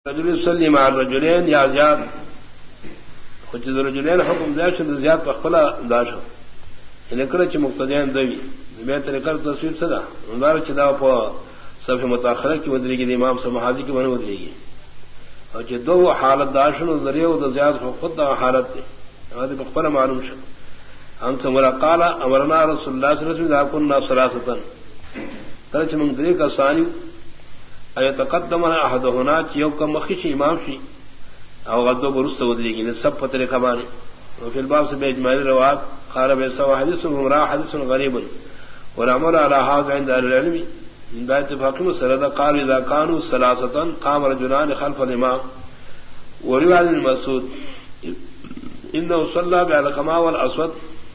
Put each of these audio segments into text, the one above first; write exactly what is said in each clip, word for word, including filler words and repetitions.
رجل يصلي مع الرجلين يا زياد خجز الرجلين حكم داش زياد فخلا داشو ان كرچ مقتدیان دوی میں طریقہ تصویر صدا انوار چدا پو صف متاخرہ کی ودری کی امام سمحاجی کی بن ودری کی اور جو دو حالت داشن ذریعہ و زیاد خود حالت تھی ہمارے بخبر معلوم شو ان سمرا قال امرنا رسول الله صلی اللہ علیہ وسلم كنا ثلاثه ترچ من دری کا ثانی اي تقدم احد هنا يوم كم خشي امام شي او غدو برست ودري ان سب فتره كمان وفي الباب سے اجماع روایت قال به سوا حديث مرا حديث غريب والعمل على هذا عند العلم من بعد اتفاق مسرد قال اذا كانوا ثلاثه قام رجلان خلف الامام وروايه المسعود انه صلى على القماء والاسود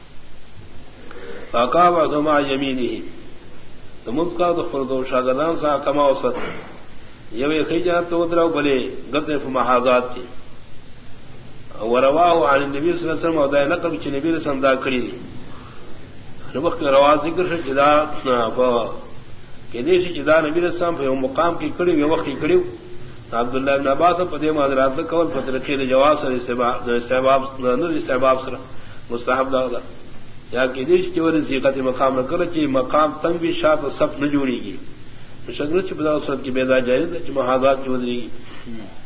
فقام مع يمينه تمام کا دخل دو شاگردان سا کما وسط یہ خیجا تو درو بلے گتے محاذات تھی ورواہ عن النبي صلی اللہ علیہ وسلم ودای نقل چ نبی رسول دا کڑی دی وقت رواز ذکر ہے جدا ف کہ دیش جدا نبی رسول په مقام کی کڑی وی وقت کڑی عبداللہ بن عباس پدے حضرات قول فتر کے جواز سے استحباب استحباب نو استحباب سر مستحب دا یا کہ دیش کی ور ذیقت مقام نہ کر کہ مقام تنگ بھی شاط صف نہ جوڑی گی شگرچ بدا صورت کی بیدا جائز ہے کہ محاذات کی ودری